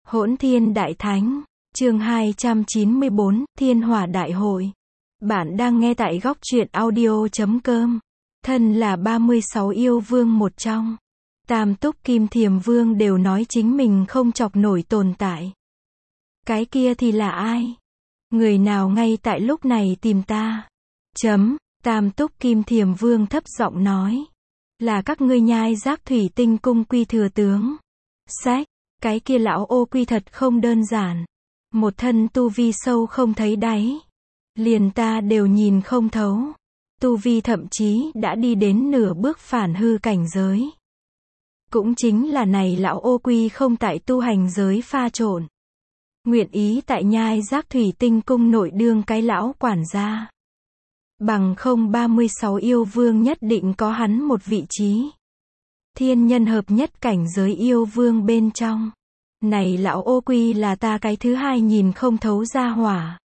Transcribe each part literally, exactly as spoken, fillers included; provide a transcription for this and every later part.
Hỗn Thiên Đại Thánh, chương hai trăm chín mươi bốn, Thiên Hỏa Đại Hội. Bạn đang nghe tại góc truyện audio chấm com. Thân là ba mươi sáu yêu vương một trong. Tam Túc Kim Thiềm Vương đều nói chính mình không chọc nổi tồn tại. Cái kia thì là ai? Người nào ngay tại lúc này tìm ta? Chấm, Tam Túc Kim Thiềm Vương thấp giọng nói. Là các ngươi nhai giác thủy tinh cung quy thừa tướng. Sách, cái kia lão ô quy thật không đơn giản. Một thân tu vi sâu không thấy đáy. Liền ta đều nhìn không thấu. Tu vi thậm chí đã đi đến nửa bước phản hư cảnh giới. Cũng chính là này lão ô quy không tại tu hành giới pha trộn. Nguyện ý tại nhai giác thủy tinh cung nội đương cái lão quản gia. Bằng không ba mươi sáu yêu vương nhất định có hắn một vị trí. Thiên nhân hợp nhất cảnh giới yêu vương bên trong. Này lão ô quy là ta cái thứ hai nhìn không thấu ra hỏa.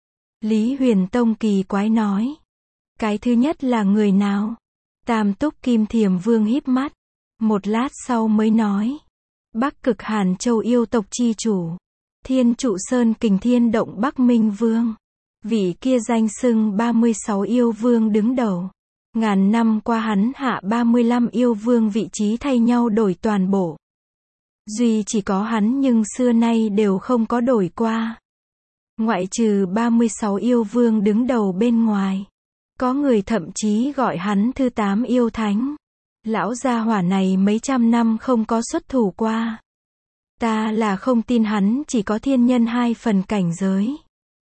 Lý Huyền Tông kỳ quái nói. Cái thứ nhất là người nào? Tam Túc Kim Thiềm Vương híp mắt. Một lát sau mới nói. Bắc Cực Hàn Châu yêu tộc chi chủ. Thiên Trụ Sơn Kình Thiên Động Bắc Minh Vương. Vị kia danh xưng ba mươi sáu yêu vương đứng đầu. Ngàn năm qua hắn hạ ba mươi lăm yêu vương vị trí thay nhau đổi toàn bộ. Duy chỉ có hắn nhưng xưa nay đều không có đổi qua. Ngoại trừ ba mươi sáu yêu vương đứng đầu bên ngoài. Có người thậm chí gọi hắn thứ tám yêu thánh. Lão gia hỏa này mấy trăm năm không có xuất thủ qua. Ta là không tin hắn chỉ có thiên nhân hai phần cảnh giới.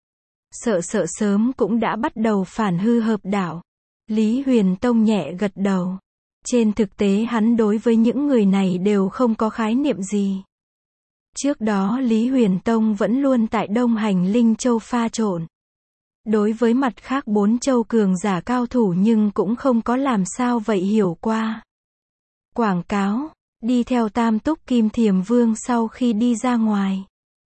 Sợ sợ sớm cũng đã bắt đầu phản hư hợp đạo. Lý Huyền Tông nhẹ gật đầu. Trên thực tế hắn đối với những người này đều không có khái niệm gì. Trước đó Lý Huyền Tông vẫn luôn tại Đông Hành Linh Châu pha trộn. Đối với mặt khác bốn châu cường giả cao thủ nhưng cũng không có làm sao vậy hiểu qua. Quảng cáo, đi theo Tam Túc Kim Thiềm Vương sau khi đi ra ngoài.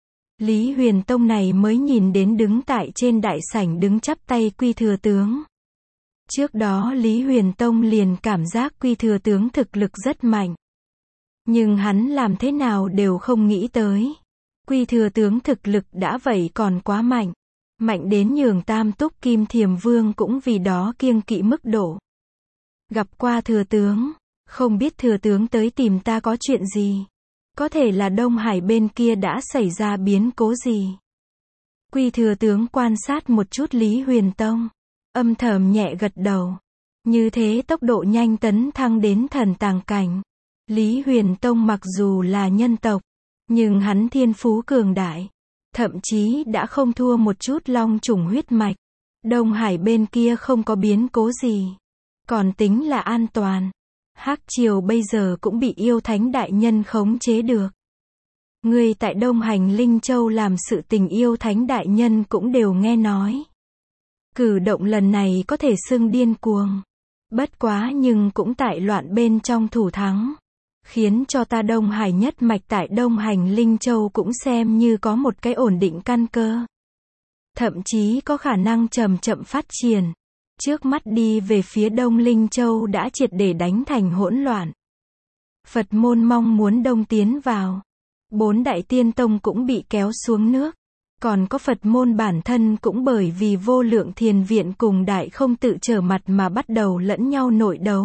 Lý Huyền Tông này mới nhìn đến đứng tại trên đại sảnh đứng chắp tay Quy Thừa Tướng. Trước đó Lý Huyền Tông liền cảm giác Quy Thừa Tướng thực lực rất mạnh. Nhưng hắn làm thế nào đều không nghĩ tới. Quy Thừa Tướng thực lực đã vậy còn quá mạnh. Mạnh đến nhường Tam Túc Kim Thiềm Vương cũng vì đó kiêng kỵ mức độ. Gặp qua Thừa Tướng, không biết Thừa Tướng tới tìm ta có chuyện gì. Có thể là Đông Hải bên kia đã xảy ra biến cố gì. Quy Thừa Tướng quan sát một chút Lý Huyền Tông. Âm thầm nhẹ gật đầu. Như thế tốc độ nhanh tấn thăng đến thần tàng cảnh. Lý Huyền Tông mặc dù là nhân tộc, nhưng hắn thiên phú cường đại. Thậm chí đã không thua một chút long chủng huyết mạch. Đông Hải bên kia không có biến cố gì. Còn tính là an toàn. Hắc Triều bây giờ cũng bị yêu thánh đại nhân khống chế được. Người tại Đông Hành Linh Châu làm sự tình yêu thánh đại nhân cũng đều nghe nói. Cử động lần này có thể xưng điên cuồng. Bất quá nhưng cũng tại loạn bên trong thủ thắng. Khiến cho ta Đông Hải nhất mạch tại Đông Hành Linh Châu cũng xem như có một cái ổn định căn cơ. Thậm chí có khả năng chậm chậm phát triển. Trước mắt đi về phía Đông Linh Châu đã triệt để đánh thành hỗn loạn. Phật môn mong muốn đông tiến vào. Bốn đại tiên tông cũng bị kéo xuống nước. Còn có Phật môn bản thân cũng bởi vì vô lượng thiền viện cùng đại không tự trở mặt mà bắt đầu lẫn nhau nội đấu.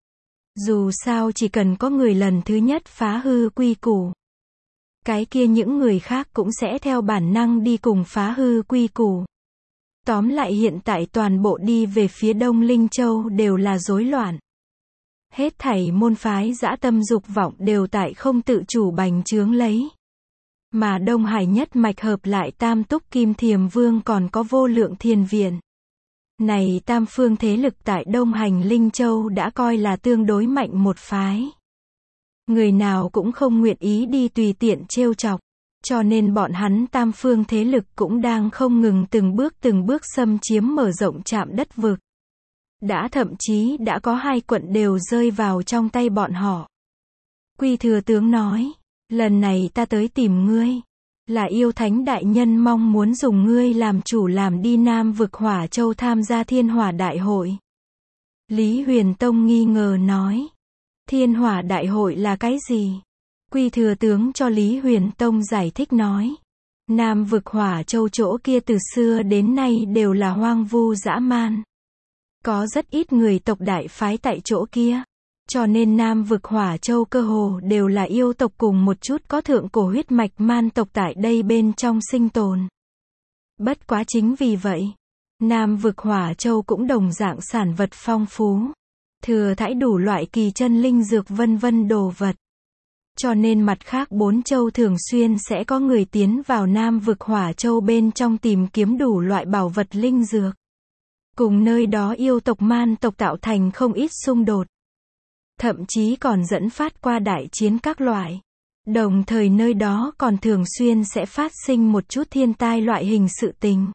Dù sao chỉ cần có người lần thứ nhất phá hư quy củ. Cái kia những người khác cũng sẽ theo bản năng đi cùng phá hư quy củ. Tóm lại hiện tại toàn bộ đi về phía Đông Linh Châu đều là rối loạn. Hết thảy môn phái dã tâm dục vọng đều tại không tự chủ bành trướng lấy. Mà Đông Hải nhất mạch hợp lại Tam Túc Kim Thiềm Vương còn có vô lượng thiền viện. Này tam phương thế lực tại Đông Hành Linh Châu đã coi là tương đối mạnh một phái. Người nào cũng không nguyện ý đi tùy tiện trêu chọc. Cho nên bọn hắn tam phương thế lực cũng đang không ngừng từng bước từng bước xâm chiếm mở rộng trạm đất vực. Đã thậm chí đã có hai quận đều rơi vào trong tay bọn họ. Quy Thừa Tướng nói, lần này ta tới tìm ngươi. Là yêu thánh đại nhân mong muốn dùng ngươi làm chủ làm đi Nam vực Hỏa Châu tham gia Thiên Hỏa Đại Hội. Lý Huyền Tông nghi ngờ nói. Thiên Hỏa Đại Hội là cái gì? Quy thừa tướng cho Lý Huyền Tông giải thích nói. Nam vực Hỏa Châu chỗ kia từ xưa đến nay đều là hoang vu dã man. Có rất ít người tộc đại phái tại chỗ kia. Cho nên Nam vực Hỏa Châu cơ hồ đều là yêu tộc cùng một chút có thượng cổ huyết mạch man tộc tại đây bên trong sinh tồn. Bất quá chính vì vậy, Nam vực Hỏa Châu cũng đồng dạng sản vật phong phú. Thừa thãi đủ loại kỳ chân linh dược vân vân đồ vật. Cho nên mặt khác bốn châu thường xuyên sẽ có người tiến vào Nam vực Hỏa Châu bên trong tìm kiếm đủ loại bảo vật linh dược. Cùng nơi đó yêu tộc man tộc tạo thành không ít xung đột. Thậm chí còn dẫn phát qua đại chiến các loại. Đồng thời nơi đó còn thường xuyên sẽ phát sinh một chút thiên tai loại hình sự tình.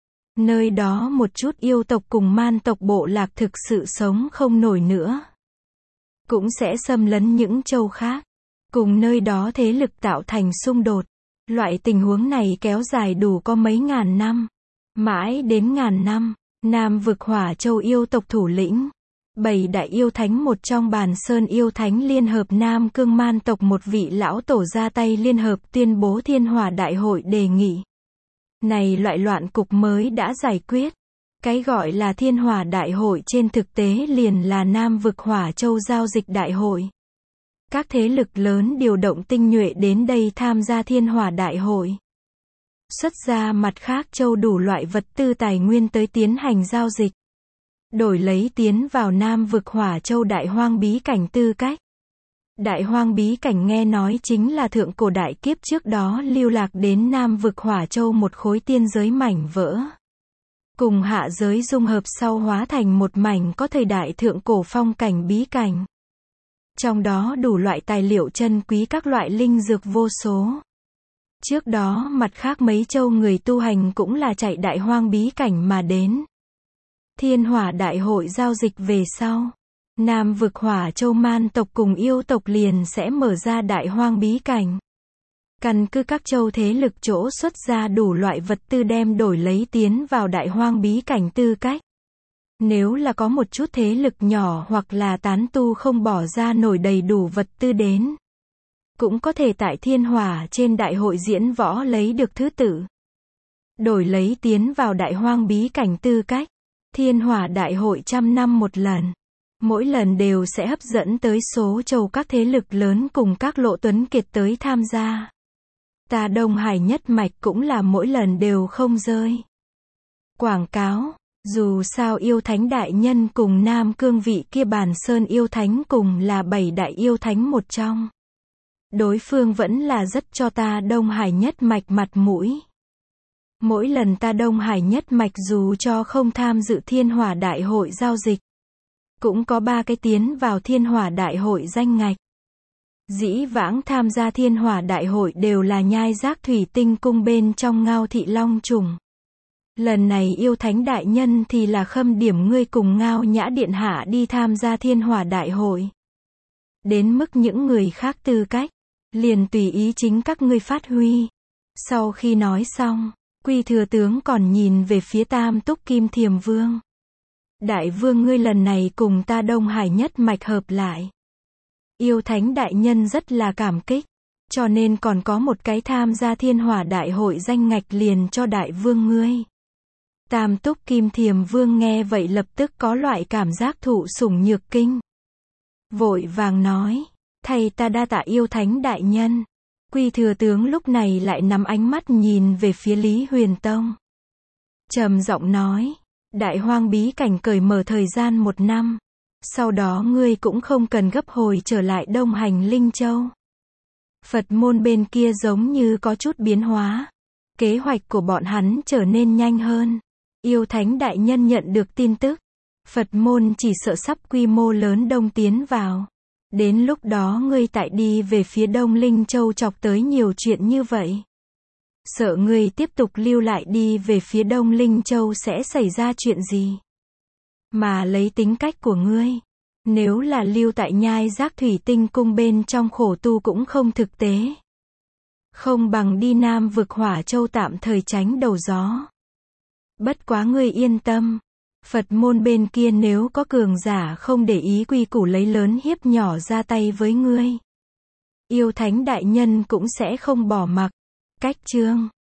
Nơi đó một chút yêu tộc cùng man tộc bộ lạc thực sự sống không nổi nữa. Cũng sẽ xâm lấn những châu khác. Cùng nơi đó thế lực tạo thành xung đột. Loại tình huống này kéo dài đủ có mấy ngàn năm. Mãi đến ngàn năm, Nam vực Hỏa Châu yêu tộc thủ lĩnh. Bảy đại yêu thánh một trong Bàn Sơn yêu thánh liên hợp Nam Cương man tộc một vị lão tổ ra tay liên hợp tuyên bố Thiên Hỏa Đại hội đề nghị. Này loại loạn cục mới đã giải quyết. Cái gọi là Thiên Hỏa Đại hội trên thực tế liền là Nam vực Hỏa Châu giao dịch đại hội. Các thế lực lớn điều động tinh nhuệ đến đây tham gia Thiên Hỏa Đại hội. Xuất ra mặt khác châu đủ loại vật tư tài nguyên tới tiến hành giao dịch. Đổi lấy tiến vào Nam vực Hỏa Châu Đại Hoang bí cảnh tư cách. Đại Hoang bí cảnh nghe nói chính là thượng cổ đại kiếp trước đó lưu lạc đến Nam vực Hỏa Châu một khối tiên giới mảnh vỡ. Cùng hạ giới dung hợp sau hóa thành một mảnh có thời đại thượng cổ phong cảnh bí cảnh. Trong đó đủ loại tài liệu chân quý các loại linh dược vô số. Trước đó mặt khác mấy châu người tu hành cũng là chạy Đại Hoang bí cảnh mà đến. Thiên Hỏa Đại hội giao dịch về sau. Nam vực Hỏa Châu man tộc cùng yêu tộc liền sẽ mở ra Đại Hoang bí cảnh. Căn cứ các châu thế lực chỗ xuất ra đủ loại vật tư đem đổi lấy tiến vào Đại Hoang bí cảnh tư cách. Nếu là có một chút thế lực nhỏ hoặc là tán tu không bỏ ra nổi đầy đủ vật tư đến. Cũng có thể tại Thiên Hỏa trên đại hội diễn võ lấy được thứ tự. Đổi lấy tiến vào Đại Hoang bí cảnh tư cách. Thiên Hỏa Đại hội trăm năm một lần. Mỗi lần đều sẽ hấp dẫn tới số châu các thế lực lớn cùng các lộ tuấn kiệt tới tham gia. Ta Đông Hải nhất mạch cũng là mỗi lần đều không rơi. Quảng cáo. Dù sao yêu thánh đại nhân cùng Nam Cương vị kia Bàn Sơn yêu thánh cùng là bảy đại yêu thánh một trong. Đối phương vẫn là rất cho ta Đông Hải nhất mạch mặt mũi. Mỗi lần ta Đông Hải nhất mạch dù cho không tham dự Thiên Hỏa Đại hội giao dịch. Cũng có ba cái tiến vào Thiên Hỏa Đại hội danh ngạch. Dĩ vãng tham gia Thiên Hỏa Đại hội đều là nhai giác thủy tinh cung bên trong Ngao Thị Long trùng. Lần này yêu thánh đại nhân thì là khâm điểm ngươi cùng Ngao Nhã Điện Hạ đi tham gia Thiên Hỏa Đại hội. Đến mức những người khác tư cách, liền tùy ý chính các ngươi phát huy. Sau khi nói xong, Quy thừa tướng còn nhìn về phía Tam Túc Kim Thiềm Vương. Đại vương ngươi lần này cùng ta Đông Hải nhất mạch hợp lại. Yêu thánh đại nhân rất là cảm kích. Cho nên còn có một cái tham gia Thiên Hỏa Đại hội danh ngạch liền cho đại vương ngươi. Tam Túc Kim Thiềm Vương nghe vậy lập tức có loại cảm giác thụ sủng nhược kinh. Vội vàng nói, thầy ta đa tạ yêu thánh đại nhân. Quy thừa tướng lúc này lại nắm ánh mắt nhìn về phía Lý Huyền Tông. Trầm giọng nói, Đại Hoang bí cảnh cởi mở thời gian một năm. Sau đó ngươi cũng không cần gấp hồi trở lại Đông Hành Linh Châu. Phật môn bên kia giống như có chút biến hóa. Kế hoạch của bọn hắn trở nên nhanh hơn. Yêu thánh đại nhân nhận được tin tức. Phật môn chỉ sợ sắp quy mô lớn đông tiến vào. Đến lúc đó ngươi tại đi về phía Đông Linh Châu chọc tới nhiều chuyện như vậy. Sợ ngươi tiếp tục lưu lại đi về phía Đông Linh Châu sẽ xảy ra chuyện gì. Mà lấy tính cách của ngươi. Nếu là lưu tại nhai giác thủy tinh cung bên trong khổ tu cũng không thực tế. Không bằng đi Nam vực Hỏa Châu tạm thời tránh đầu gió. Bất quá ngươi yên tâm. Phật môn bên kia nếu có cường giả không để ý quy củ lấy lớn hiếp nhỏ ra tay với ngươi. Yêu thánh đại nhân cũng sẽ không bỏ mặc. Cách chương